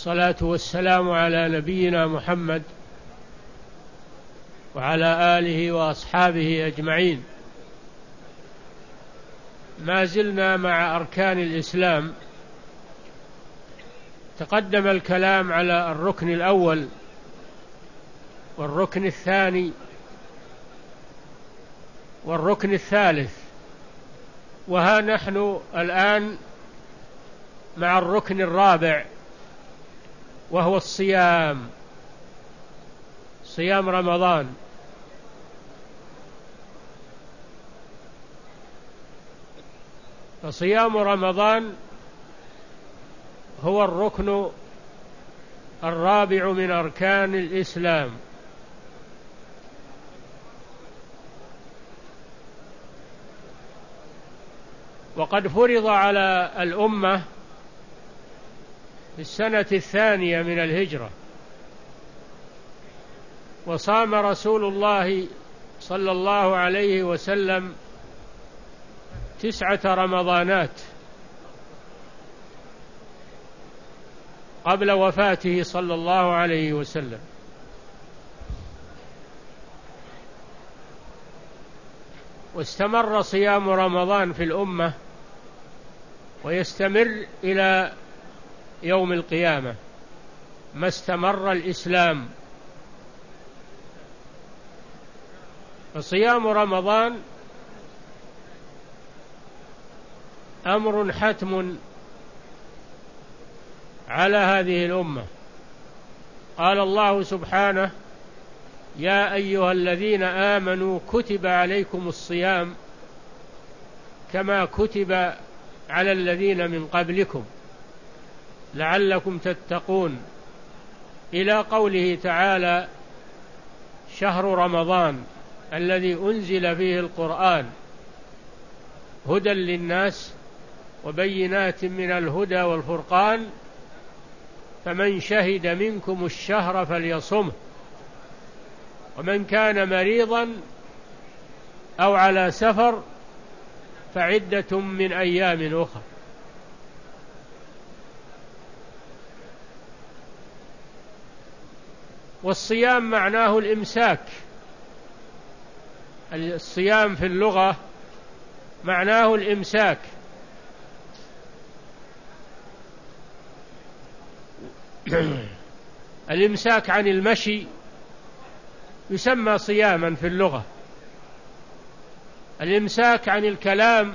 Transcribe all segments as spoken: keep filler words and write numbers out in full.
والصلاة والسلام على نبينا محمد وعلى آله وأصحابه أجمعين. ما زلنا مع أركان الإسلام. تقدم الكلام على الركن الأول والركن الثاني والركن الثالث، وها نحن الآن مع الركن الرابع وهو الصيام، صيام رمضان. فصيام رمضان هو الركن الرابع من أركان الإسلام. وقد فرض على الأمة في السنة الثانية من الهجرة، وصام رسول الله صلى الله عليه وسلم تسعة رمضانات قبل وفاته صلى الله عليه وسلم، واستمر صيام رمضان في الأمة ويستمر إلى يوم القيامة ما استمر الإسلام. فصيام رمضان أمر حتم على هذه الأمة. قال الله سبحانه: يا أيها الذين آمنوا كتب عليكم الصيام كما كتب على الذين من قبلكم لعلكم تتقون، إلى قوله تعالى: شهر رمضان الذي أنزل فيه القرآن هدى للناس وبينات من الهدى والفرقان فمن شهد منكم الشهر فليصمه ومن كان مريضا أو على سفر فعدة من أيام أخرى. والصيام معناه الإمساك. الصيام في اللغة معناه الإمساك، الإمساك عن المشي يسمى صياما في اللغة، الإمساك عن الكلام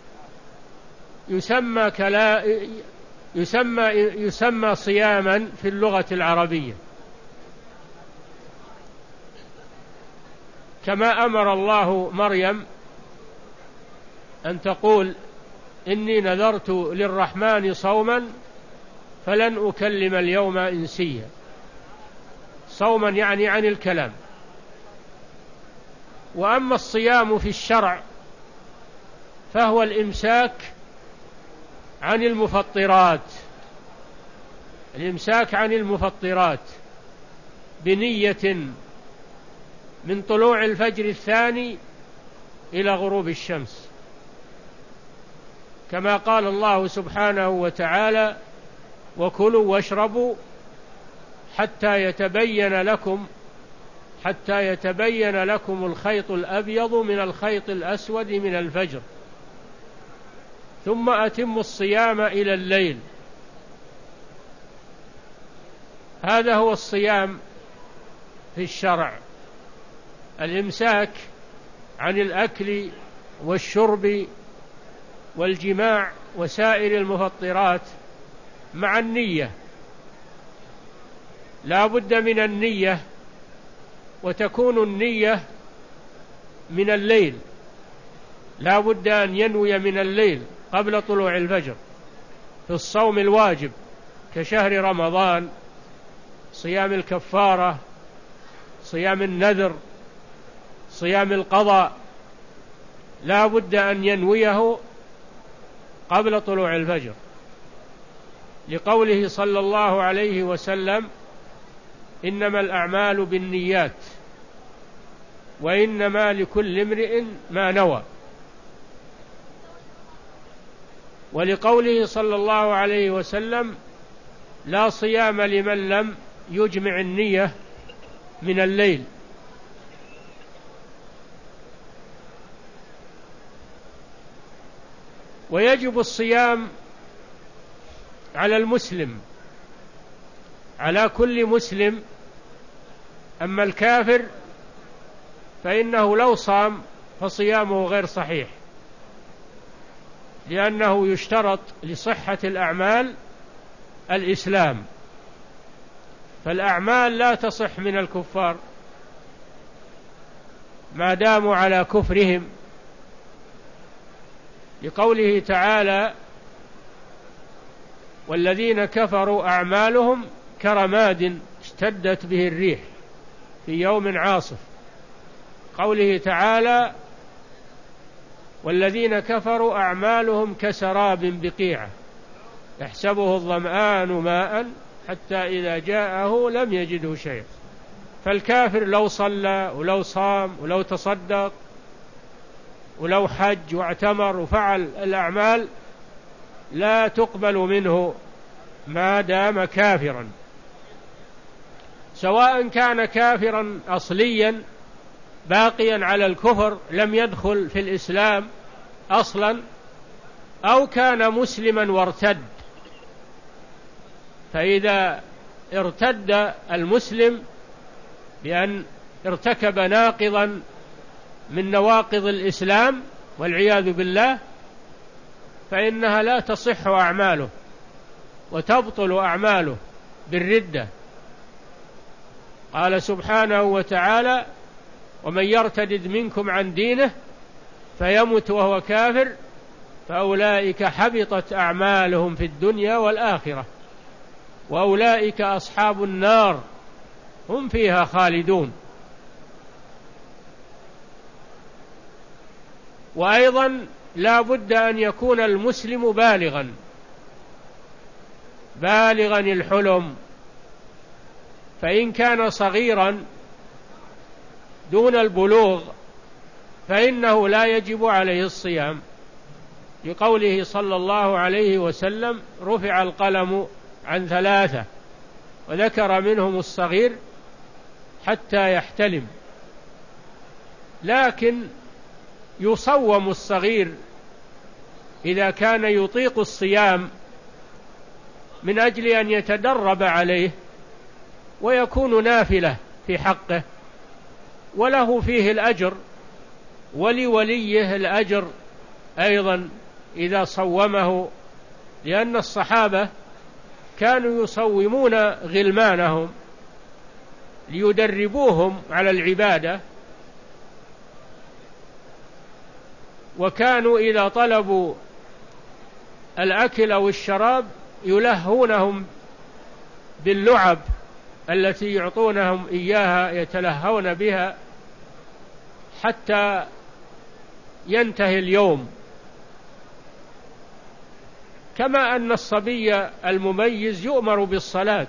يسمى كلا يسمى يسمى صياما في اللغة العربية. كما أمر الله مريم أن تقول: إني نذرت للرحمن صوما فلن أكلم اليوم إنسيا. صوما يعني عن الكلام. وأما الصيام في الشرع فهو الإمساك عن المفطرات، الإمساك عن المفطرات بنية من طلوع الفجر الثاني إلى غروب الشمس، كما قال الله سبحانه وتعالى: وكلوا واشربوا حتى يتبين لكم حتى يتبين لكم الخيط الأبيض من الخيط الأسود من الفجر ثم أتموا الصيام إلى الليل. هذا هو الصيام في الشرع، الإمساك عن الأكل والشرب والجماع وسائر المفطرات مع النية. لا بد من النية، وتكون النية من الليل، لا بد أن ينوي من الليل قبل طلوع الفجر في الصوم الواجب كشهر رمضان، صيام الكفارة، صيام النذر، صيام القضاء، لا بد أن ينويه قبل طلوع الفجر، لقوله صلى الله عليه وسلم: إنما الأعمال بالنيات وإنما لكل امرئ ما نوى. ولقوله صلى الله عليه وسلم: لا صيام لمن لم يجمع النية من الليل. ويجب الصيام على المسلم، على كل مسلم. أما الكافر فإنه لو صام فصيامه غير صحيح، لأنه يشترط لصحة الأعمال الإسلام، فالأعمال لا تصح من الكفار ما داموا على كفرهم، لقوله تعالى: والذين كفروا أعمالهم كرماد اشتدت به الريح في يوم عاصف. قوله تعالى: والذين كفروا أعمالهم كسراب بقيعة يحسبه الظمآن ماء حتى إذا جاءه لم يجده شيئا. فالكافر لو صلى ولو صام ولو تصدق ولو حج واعتمر وفعل الأعمال لا تقبل منه ما دام كافرا، سواء كان كافرا أصليا باقيا على الكفر لم يدخل في الإسلام أصلا، أو كان مسلما وارتد. فإذا ارتد المسلم بأن ارتكب ناقضا من نواقض الإسلام والعياذ بالله، فإنها لا تصح أعماله وتبطل أعماله بالردة. قال سبحانه وتعالى: ومن يرتد منكم عن دينه فيمت وهو كافر فأولئك حبطت أعمالهم في الدنيا والآخرة وأولئك أصحاب النار هم فيها خالدون. وأيضا لا بد أن يكون المسلم بالغا بالغا الحلم، فإن كان صغيرا دون البلوغ فإنه لا يجب عليه الصيام، لقوله صلى الله عليه وسلم: رفع القلم عن ثلاثة، وذكر منهم الصغير حتى يحتلم. لكن يصوم الصغير إذا كان يطيق الصيام من أجل أن يتدرب عليه ويكون نافلة في حقه، وله فيه الأجر ولوليه الأجر أيضا إذا صومه، لأن الصحابة كانوا يصومون غلمانهم ليدربوهم على العبادة، وكانوا إذا طلبوا الأكل أو الشراب يلهونهم باللعب التي يعطونهم إياها يتلهون بها حتى ينتهي اليوم. كما أن الصبي المميز يؤمر بالصلاة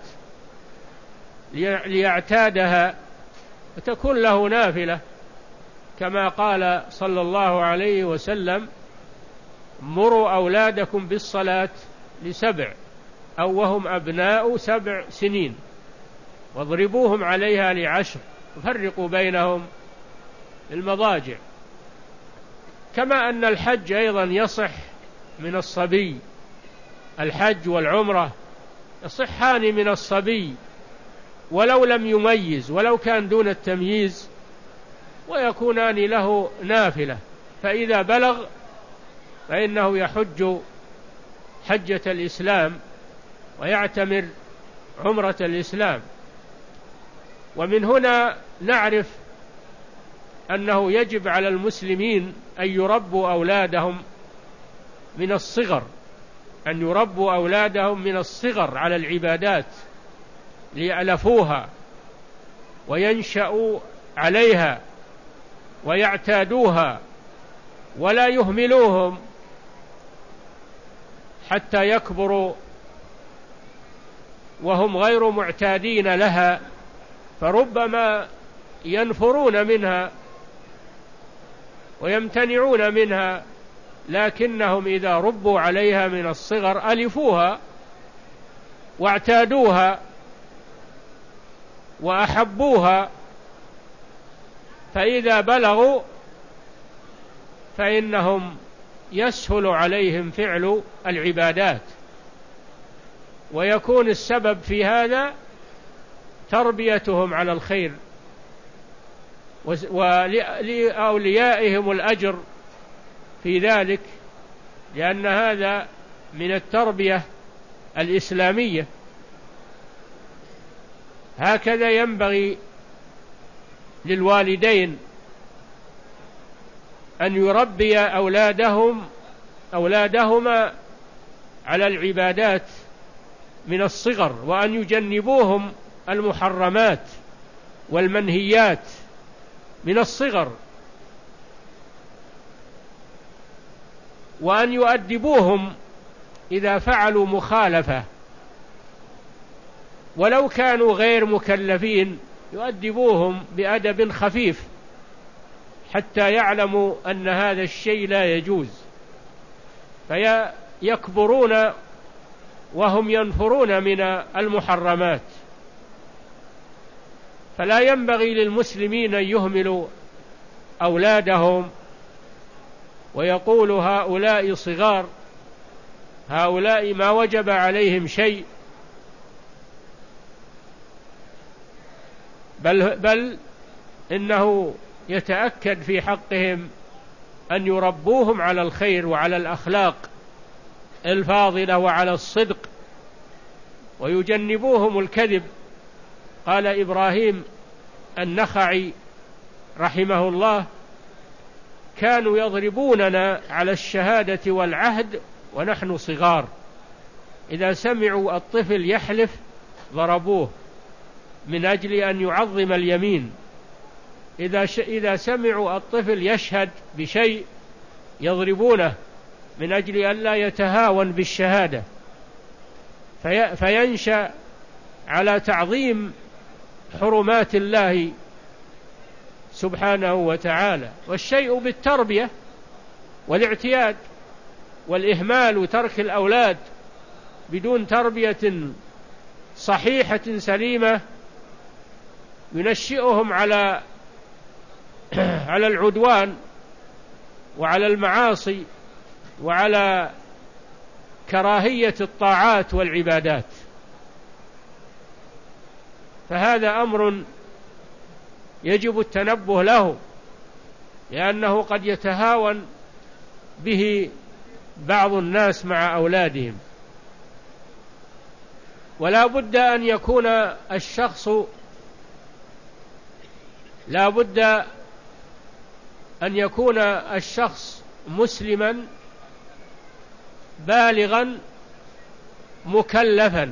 ليعتادها وتكون له نافلة، كما قال صلى الله عليه وسلم: مروا أولادكم بالصلاة لسبع أو وهم أبناء سبع سنين واضربوهم عليها لعشر وفرقوا بينهم المضاجع. كما أن الحج أيضا يصح من الصبي، الحج والعمرة يصحان من الصبي ولو لم يميز، ولو كان دون التمييز، ويكونان له نافلة. فإذا بلغ فإنه يحج حجة الإسلام ويعتمر عمرة الإسلام. ومن هنا نعرف أنه يجب على المسلمين أن يربوا أولادهم من الصغر، أن يربوا أولادهم من الصغر على العبادات ليألفوها وينشأوا عليها ويعتادوها، ولا يهملوهم حتى يكبروا وهم غير معتادين لها، فربما ينفرون منها ويمتنعون منها، لكنهم إذا ربوا عليها من الصغر ألفوها واعتادوها وأحبوها، فإذا بلغوا فإنهم يسهل عليهم فعل العبادات، ويكون السبب في هذا تربيتهم على الخير ولأوليائهم الأجر في ذلك، لأن هذا من التربية الإسلامية. هكذا ينبغي للوالدين أن يربي أولادهم أولادهما على العبادات من الصغر، وأن يجنبوهم المحرمات والمنهيات من الصغر، وأن يؤدبوهم إذا فعلوا مخالفة، ولو كانوا غير مكلفين يؤدبوهم بأدب خفيف حتى يعلموا أن هذا الشيء لا يجوز، فيكبرون وهم ينفرون من المحرمات. فلا ينبغي للمسلمين أن يهملوا أولادهم ويقولوا هؤلاء صغار، هؤلاء ما وجب عليهم شيء، بل, بل إنه يتأكد في حقهم أن يربوهم على الخير وعلى الأخلاق الفاضلة وعلى الصدق، ويجنبوهم الكذب. قال إبراهيم النخعي رحمه الله: كانوا يضربوننا على الشهادة والعهد ونحن صغار، إذا سمعوا الطفل يحلف ضربوه من أجل أن يعظم اليمين، إذا, ش... إذا سمعوا الطفل يشهد بشيء يضربونه من أجل أن لا يتهاون بالشهادة، في... فينشأ على تعظيم حرمات الله سبحانه وتعالى. والشيء بالتربية والاعتياد، والإهمال وترك الأولاد بدون تربية صحيحة سليمة ينشئهم على على العدوان وعلى المعاصي وعلى كراهية الطاعات والعبادات. فهذا أمر يجب التنبه له، لأنه قد يتهاون به بعض الناس مع أولادهم. ولا بد أن يكون الشخص لا بد أن يكون الشخص مسلما بالغا مكلفا،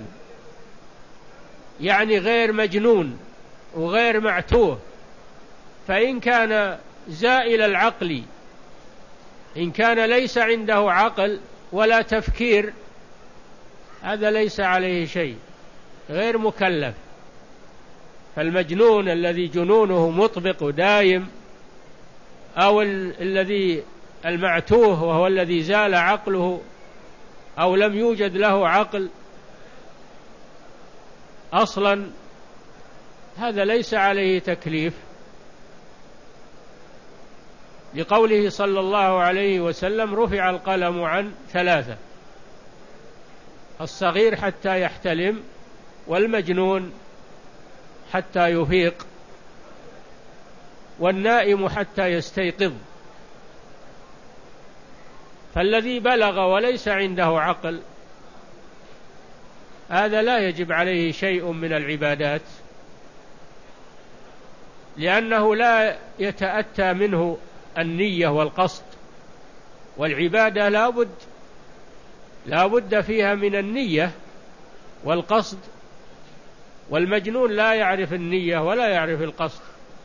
يعني غير مجنون وغير معتوه. فإن كان زائل العقل، إن كان ليس عنده عقل ولا تفكير، هذا ليس عليه شيء، غير مكلف. فالمجنون الذي جنونه مطبق ودائم، أو الذي المعتوه وهو الذي زال عقله أو لم يوجد له عقل أصلا، هذا ليس عليه تكليف، لقوله صلى الله عليه وسلم: رفع القلم عن ثلاثة: الصغير حتى يحتلم، والمجنون حتى يفيق، والنائم حتى يستيقظ. فالذي بلغ وليس عنده عقل هذا لا يجب عليه شيء من العبادات، لأنه لا يتأتى منه النية والقصد، والعبادة لا بد لا بد فيها من النية والقصد، والمجنون لا يعرف النية ولا يعرف القصد،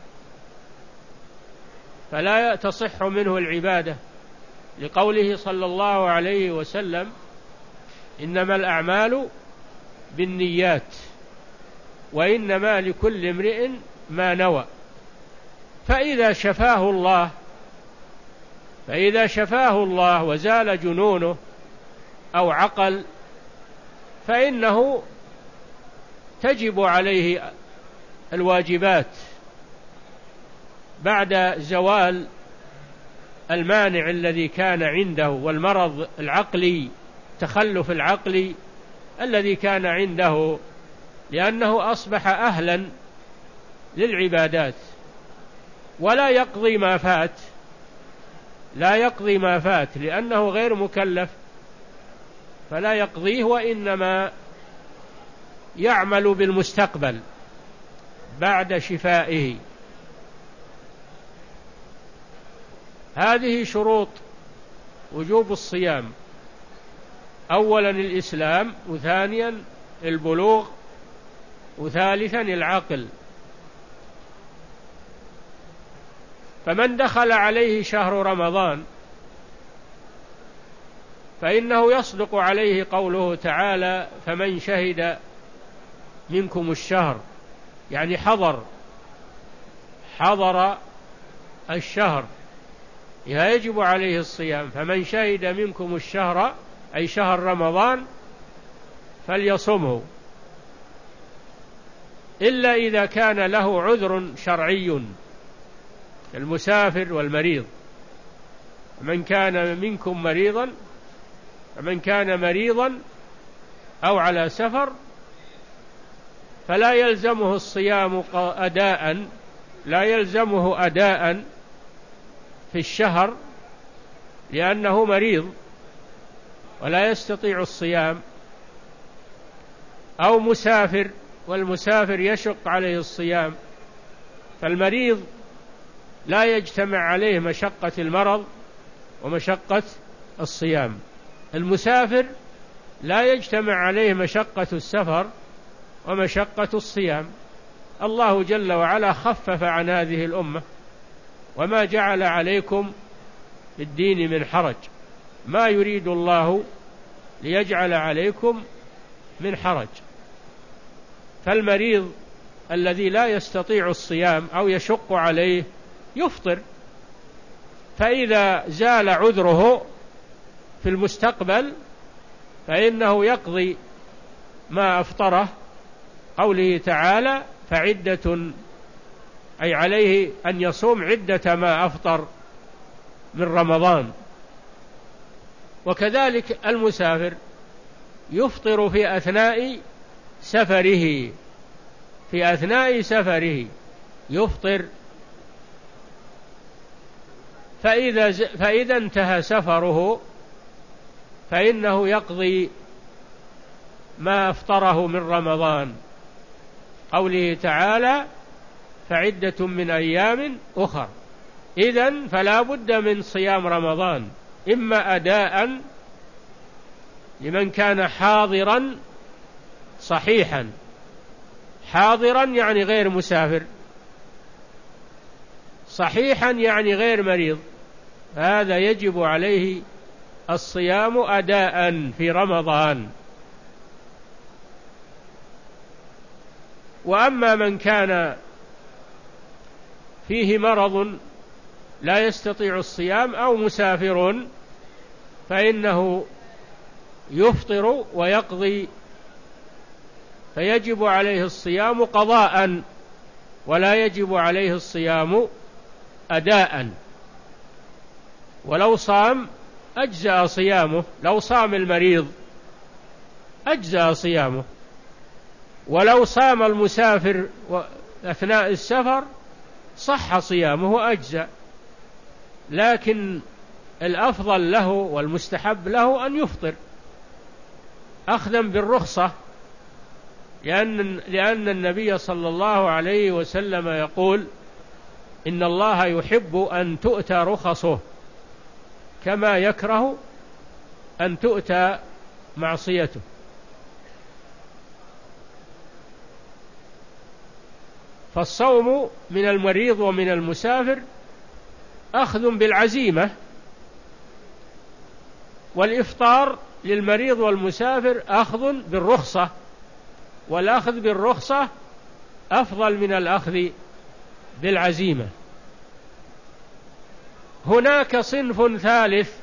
فلا تصح منه العبادة، لقوله صلى الله عليه وسلم: إنما الأعمال بالنيات وإنما لكل امرئ ما نوى. فإذا شفاه الله فإذا شفاه الله وزال جنونه أو عقل، فإنه تجب عليه الواجبات بعد زوال المانع الذي كان عنده والمرض العقلي، تخلف العقلي الذي كان عنده، لأنه أصبح أهلا للعبادات، ولا يقضي ما فات لا يقضي ما فات لأنه غير مكلف، فلا يقضيه، وإنما يعمل بالمستقبل بعد شفائه. هذه شروط وجوب الصيام: أولا الإسلام، وثانيا البلوغ، وثالثا العقل. فمن دخل عليه شهر رمضان فإنه يصدق عليه قوله تعالى: فمن شهد منكم الشهر، يعني حضر حضر الشهر يجب عليه الصيام. فمن شهد منكم الشهر أي شهر رمضان فليصمه، إلا إذا كان له عذر شرعي المسافر والمريض. من كان منكم مريضا فمن كان مريضا أو على سفر فلا يلزمه الصيام أداء لا يلزمه أداء في الشهر، لأنه مريض ولا يستطيع الصيام، أو مسافر والمسافر يشق عليه الصيام. فالمريض لا يجتمع عليه مشقة المرض ومشقة الصيام، المسافر لا يجتمع عليه مشقة السفر ومشقة الصيام. الله جل وعلا خفف عن هذه الأمة: وما جعل عليكم في الدين من حرج، ما يريد الله ليجعل عليكم من حرج. فالمريض الذي لا يستطيع الصيام أو يشق عليه يفطر، فإذا زال عذره في المستقبل فإنه يقضي ما أفطره، قوله تعالى: فعدة، أي عليه أن يصوم عدة ما أفطر من رمضان. وكذلك المسافر يفطر في أثناء سفره في أثناء سفره يفطر، فإذا, فإذا انتهى سفره فإنه يقضي ما أفطره من رمضان، قوله تعالى: فعدة من أيام أخر. إذن فلا بد من صيام رمضان، إما أداء لمن كان حاضرا صحيحا، حاضرا يعني غير مسافر، صحيحا يعني غير مريض، هذا يجب عليه الصيام أداء في رمضان. وأما من كان فيه مرض لا يستطيع الصيام أو مسافر فإنه يفطر ويقضي، فيجب عليه الصيام قضاء ولا يجب عليه الصيام أداء. ولو صام أجزأ صيامه، لو صام المريض أجزأ صيامه، ولو صام المسافر أثناء السفر صح صيامه وأجزأ، لكن الأفضل له والمستحب له أن يفطر أخذا بالرخصة، لأن, لأن النبي صلى الله عليه وسلم يقول: إن الله يحب أن تؤتى رخصه كما يكره أن تؤتى معصيته. فالصوم من المريض ومن المسافر أخذ بالعزيمة، والإفطار للمريض والمسافر أخذ بالرخصة، والأخذ بالرخصة أفضل من الأخذ بالعزيمة. هناك صنف ثالث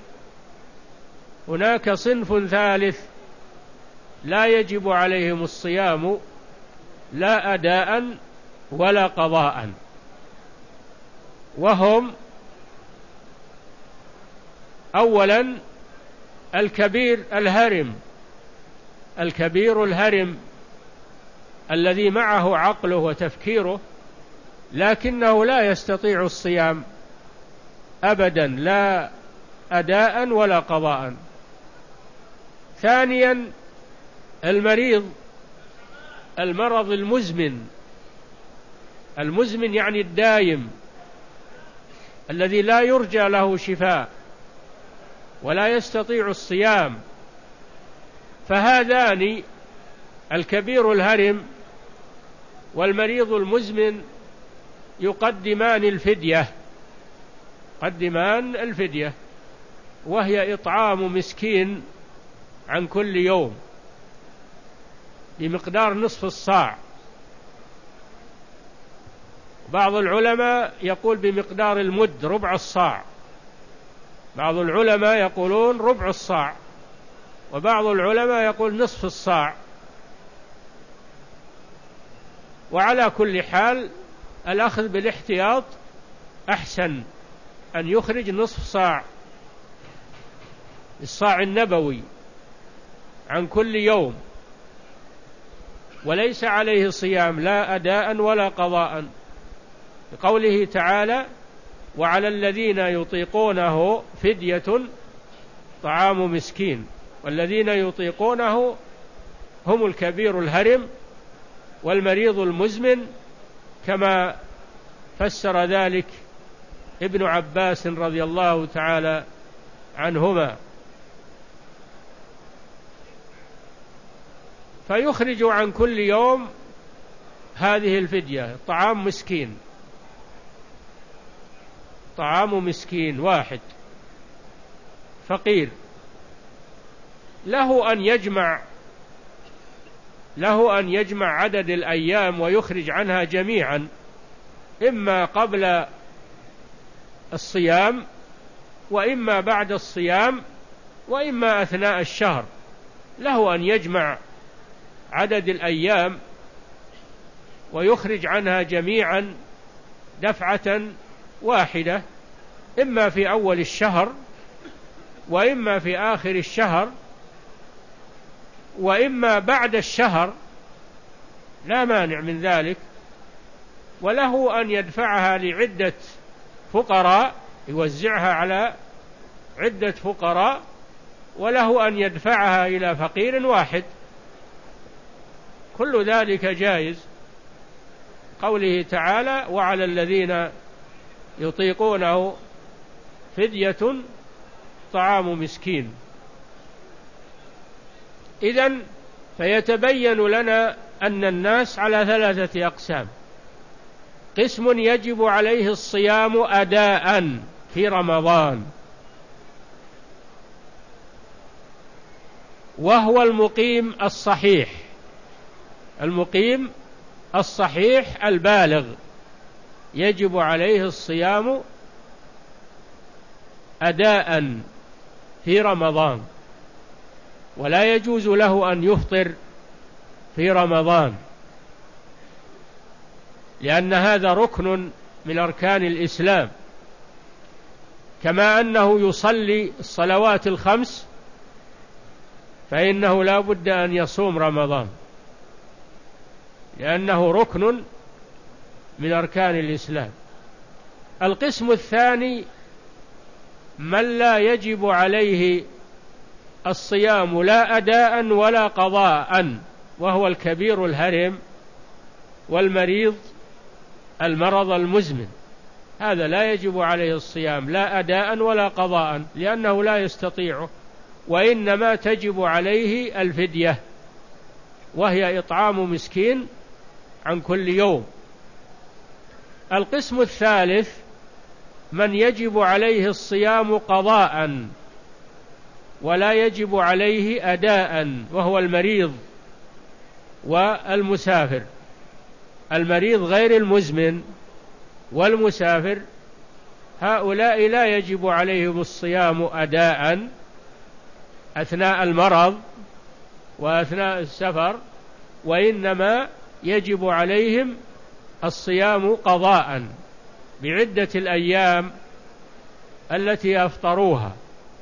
هناك صنف ثالث لا يجب عليهم الصيام لا أداء ولا قضاء، وهم: أولا الكبير الهرم، الكبير الهرم الذي معه عقله وتفكيره لكنه لا يستطيع الصيام أبدا، لا أداء ولا قضاء. ثانيا المريض، المرض المزمن، المزمن يعني الدائم الذي لا يرجى له شفاء ولا يستطيع الصيام، فهذان الكبير الهرم والمريض المزمن يقدمان الفدية، يقدمان الفدية، وهي إطعام مسكين عن كل يوم بمقدار نصف الصاع. بعض العلماء يقول بمقدار المد ربع الصاع، بعض العلماء يقولون ربع الصاع، وبعض العلماء يقول نصف الصاع. وعلى كل حال الأخذ بالاحتياط أحسن، أن يخرج نصف صاع، الصاع النبوي عن كل يوم، وليس عليه صيام لا أداء ولا قضاء، بقوله تعالى: وعلى الذين يطيقونه فدية طعام مسكين. والذين يطيقونه هم الكبير الهرم والمريض المزمن، كما فسر ذلك ابن عباس رضي الله تعالى عنهما. فيخرج عن كل يوم هذه الفدية طعام مسكين، طعام مسكين واحد فقير، له أن يجمع له أن يجمع عدد الأيام ويخرج عنها جميعا، إما قبل الصيام وإما بعد الصيام وإما أثناء الشهر، له أن يجمع عدد الأيام ويخرج عنها جميعا دفعة واحدة، إما في أول الشهر وإما في آخر الشهر وإما بعد الشهر، لا مانع من ذلك. وله أن يدفعها لعدة فقراء يوزعها على عدة فقراء، وله أن يدفعها إلى فقير واحد، كل ذلك جائز. قوله تعالى: وعلى الذين يطيقونه فدية طعام مسكين. إذن فيتبين لنا أن الناس على ثلاثة أقسام: قسم يجب عليه الصيام أداء في رمضان، وهو المقيم الصحيح، المقيم الصحيح البالغ يجب عليه الصيام أداء في رمضان، ولا يجوز له أن يفطر في رمضان، لأن هذا ركن من أركان الإسلام، كما أنه يصلي الصلوات الخمس فإنه لا بد أن يصوم رمضان، لأنه ركن من أركان الإسلام. القسم الثاني من لا يجب عليه الصيام لا أداء ولا قضاء، وهو الكبير الهرم والمريض المرض المزمن، هذا لا يجب عليه الصيام لا أداء ولا قضاء، لأنه لا يستطيعه، وإنما تجب عليه الفدية، وهي إطعام مسكين عن كل يوم. القسم الثالث من يجب عليه الصيام قضاء ولا يجب عليه أداء، وهو المريض والمسافر. المريض غير المزمن والمسافر هؤلاء لا يجب عليهم الصيام أداء أثناء المرض وأثناء السفر، وإنما يجب عليهم الصيام قضاء بعدة الأيام التي أفطروها.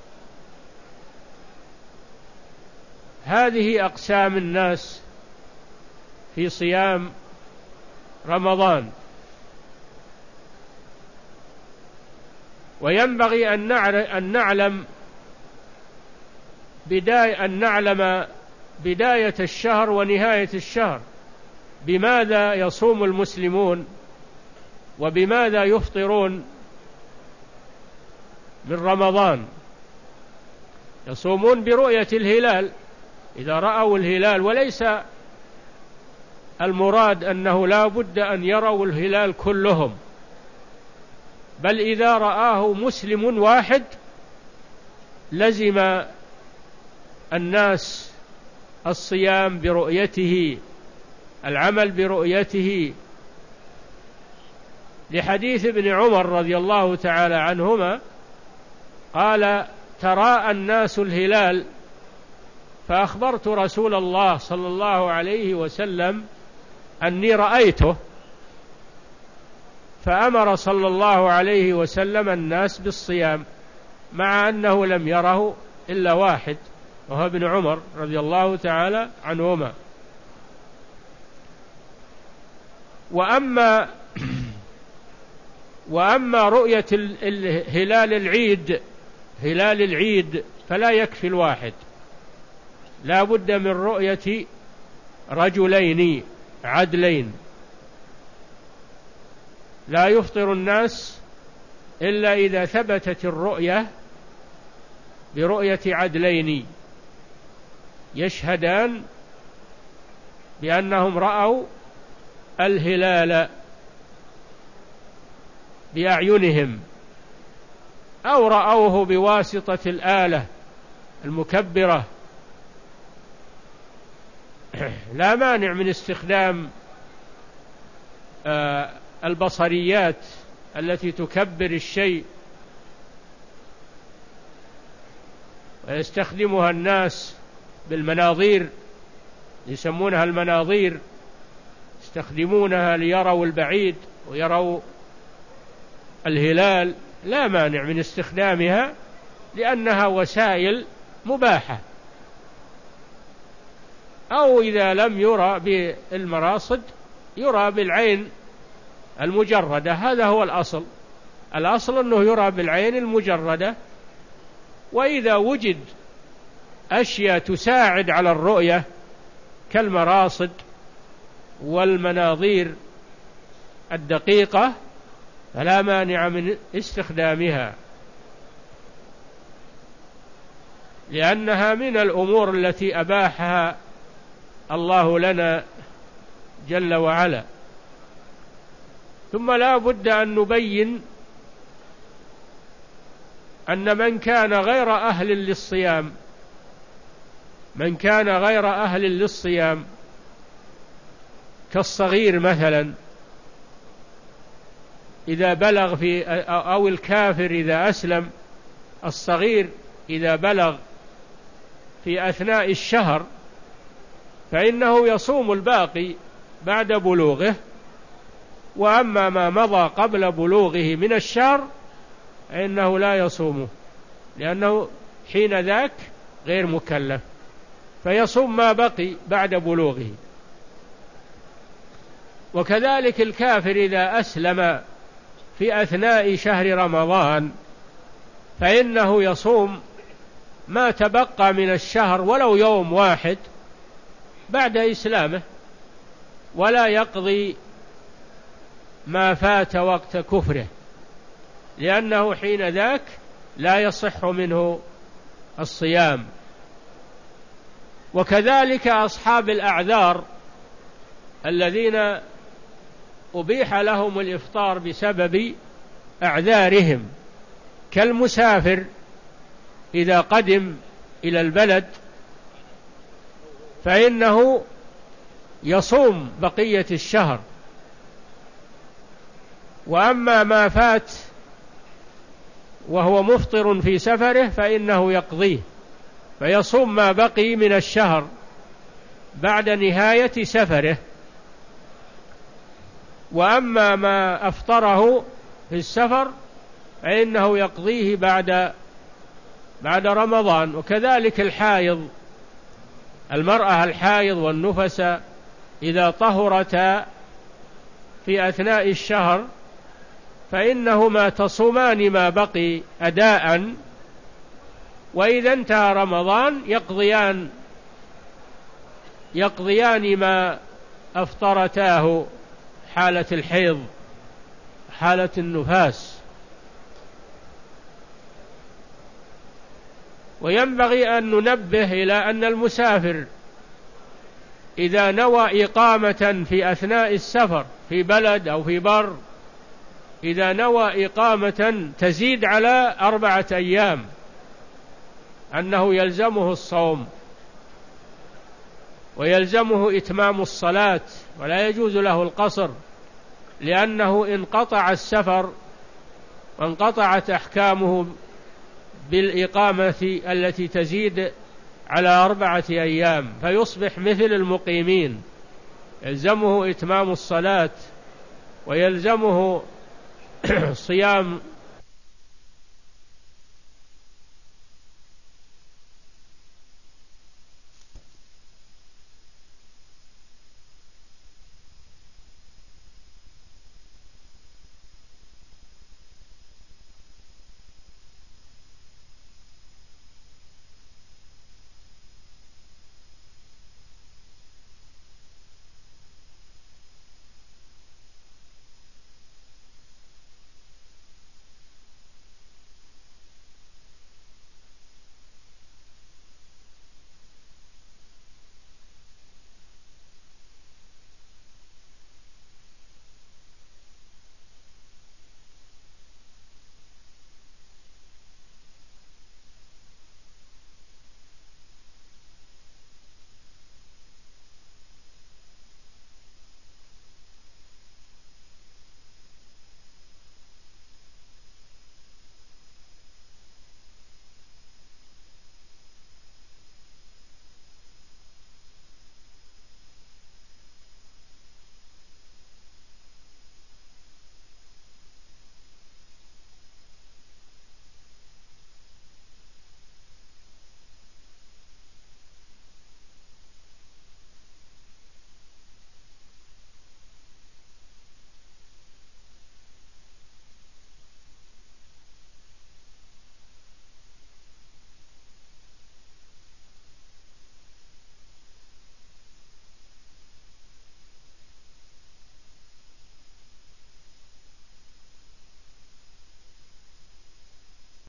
هذه أقسام الناس في صيام رمضان. وينبغي أن نعلم بداية أن نعلم بداية الشهر ونهاية الشهر، بماذا يصوم المسلمون وبماذا يفطرون من رمضان. يصومون برؤية الهلال إذا رأوا الهلال، وليس المراد أنه لا بد أن يروا الهلال كلهم، بل إذا رآه مسلم واحد لزم الناس الصيام برؤيته، العمل برؤيته، لحديث ابن عمر رضي الله تعالى عنهما قال: تراءى الناس الهلال فأخبرت رسول الله صلى الله عليه وسلم أني رأيته، فأمر صلى الله عليه وسلم الناس بالصيام، مع أنه لم يره إلا واحد وهو ابن عمر رضي الله تعالى عنهما. وأما وأما رؤية الهلال العيد هلال العيد فلا يكفي الواحد، لا بد من رؤية رجلين عدلين، لا يفطر الناس إلا إذا ثبتت الرؤية برؤية عدلين يشهدان بأنهم رأوا الهلال بأعينهم، أو رأوه بواسطة الآلة المكبرة. لا مانع من استخدام البصريات التي تكبر الشيء، ويستخدمها الناس بالمناظير، يسمونها المناظير، يستخدمونها ليروا البعيد ويروا الهلال. لا مانع من استخدامها لأنها وسائل مباحة. أو إذا لم يرى بالمراصد يرى بالعين المجردة، هذا هو الأصل. الأصل أنه يرى بالعين المجردة. وإذا وجد أشياء تساعد على الرؤية كالمراصد والمناظير الدقيقة فلا مانع من استخدامها، لأنها من الأمور التي أباحها الله لنا جل وعلا. ثم لا بد أن نبين أن من كان غير أهل للصيام من كان غير أهل للصيام كالصغير مثلا إذا بلغ في أو الكافر إذا أسلم، الصغير إذا بلغ في أثناء الشهر فإنه يصوم الباقي بعد بلوغه، وأما ما مضى قبل بلوغه من الشهر فإنه لا يصومه، لأنه حين ذاك غير مكلف، فيصوم ما بقي بعد بلوغه. وكذلك الكافر إذا أسلم في أثناء شهر رمضان فإنه يصوم ما تبقى من الشهر ولو يوم واحد بعد إسلامه، ولا يقضي ما فات وقت كفره، لأنه حين ذاك لا يصح منه الصيام. وكذلك أصحاب الأعذار الذين أبيح لهم الإفطار بسبب أعذارهم كالمسافر إذا قدم إلى البلد فإنه يصوم بقية الشهر، وأما ما فات وهو مفطر في سفره فإنه يقضيه، فيصوم ما بقي من الشهر بعد نهاية سفره، وأما ما أفطره في السفر فإنه يقضيه بعد بعد رمضان. وكذلك الحائض، المرأة الحائض والنفس إذا طهرتا في أثناء الشهر فإنهما تصومان ما بقي أداء، وإذا انتهى رمضان يقضيان يقضيان ما أفطرتاه حالة الحيض حالة النفاس. وينبغي أن ننبه إلى أن المسافر إذا نوى إقامة في أثناء السفر في بلد أو في بر، إذا نوى إقامة تزيد على أربعة أيام أنه يلزمه الصوم ويلزمه إتمام الصلاة، ولا يجوز له القصر، لأنه انقطع السفر وانقطعت أحكامه بالإقامة التي تزيد على أربعة أيام، فيصبح مثل المقيمين، يلزمه إتمام الصلاة ويلزمه صيام